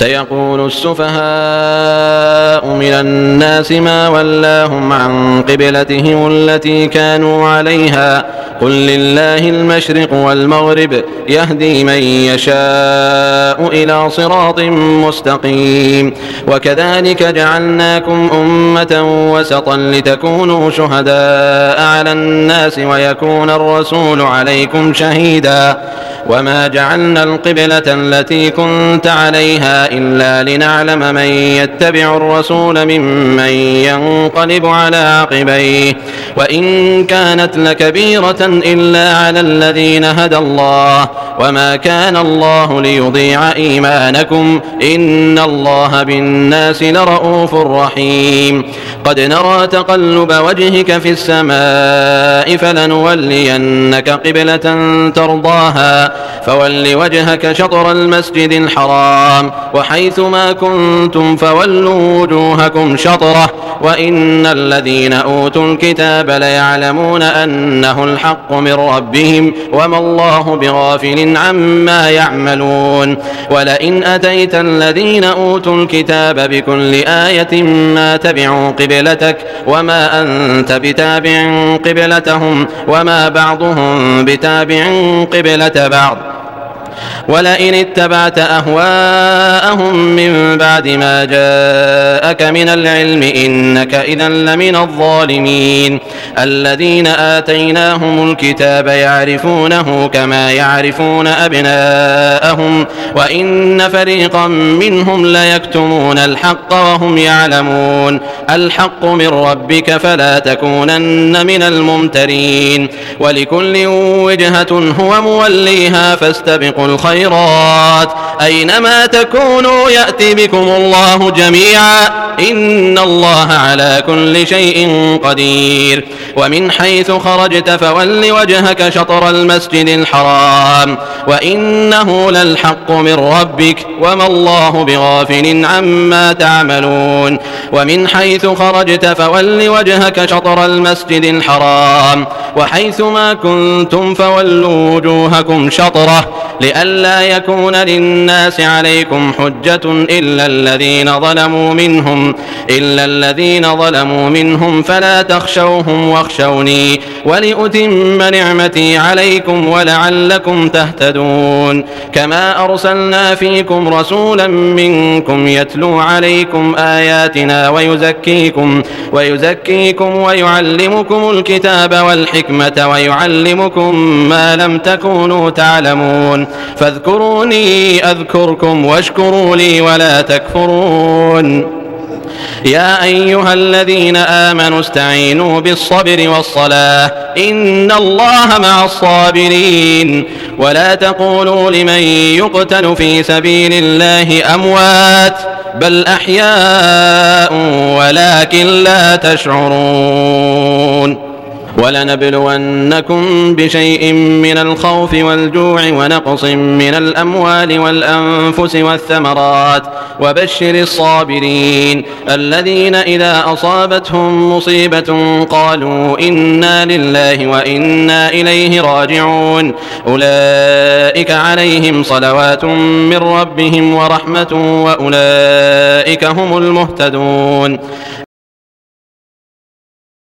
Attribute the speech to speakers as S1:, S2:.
S1: سيقول السفهاء من الناس ما ولاهم عن قبلتهم التي كانوا عليها قل لله المشرق والمغرب يهدي من يشاء إلى صراط مستقيم وكذلك جعلناكم أمة وسطا لتكونوا شهداء على الناس ويكون الرسول عليكم شهيدا وما جعلنا القبلة التي كنت عليها إلا لنعلم من يتبع الرسول ممن ينقلب على عقبيه وإن كانت لكبيرة إلا على الذين هدى الله وما كان الله ليضيع إيمانكم إن الله بالناس لرؤوف رحيم قد نرى تقلب وجهك في السماء فلنولينك قبلة ترضاها فول وجهك شطر المسجد الحرام وحيث ما كنتم فولوا وجوهكم شطره وإن الذين أوتوا الكتاب ليعلمون أنه الحق من ربهم وما الله بغافل عما يعملون ولئن أتيت الذين أوتوا الكتاب بكل آية ما تبعوا قبلتك وما أنت بتابع قبلتهم وما بعضهم بتابع قبلة بعض ولئن اتبعت أهواءهم من بعد ما جاءك من العلم إنك إذا لمن الظالمين الذين آتيناهم الكتاب يعرفونه كما يعرفون أبناءهم وإن فريقا منهم ليكتمون الحق وهم يعلمون الحق من ربك فلا تكونن من الممترين ولكل وجهة هو موليها فاستبقوا الخيرات أينما تكونوا يأتي بكم الله جميعا إن الله على كل شيء قدير ومن حيث خرجت فول وجهك شطر المسجد الحرام وإنه للحق من ربك وما الله بغافل عما تعملون ومن حيث خرجت فول وجهك شطر المسجد الحرام وحيث ما كنتم فولوا وجوهكم شطره لئلا يكون للناس عليكم حجة إلا الذين ظلموا منهم فلا تخشوهم واخشوني ولأتم نعمتي عليكم ولعلكم تهتدون كما أرسلنا فيكم رسولا منكم يتلو عليكم آياتنا ويزكيكم ويعلمكم الكتاب والحكمة ويعلمكم ما لم تكونوا تعلمون فاذكروني أذكركم واشكروا لي ولا تكفرون يا أيها الذين آمنوا استعينوا بالصبر والصلاة إن الله مع الصابرين ولا تقولوا لمن يقتل في سبيل الله أموات بل أحياء ولكن لا تشعرون ولنبلونكم بشيء من الخوف والجوع ونقص من الأموال والأنفس والثمرات وبشر الصابرين الذين إذا أصابتهم مصيبة قالوا إنا لله وإنا إليه راجعون أولئك عليهم صلوات من ربهم ورحمة وأولئك هم المهتدون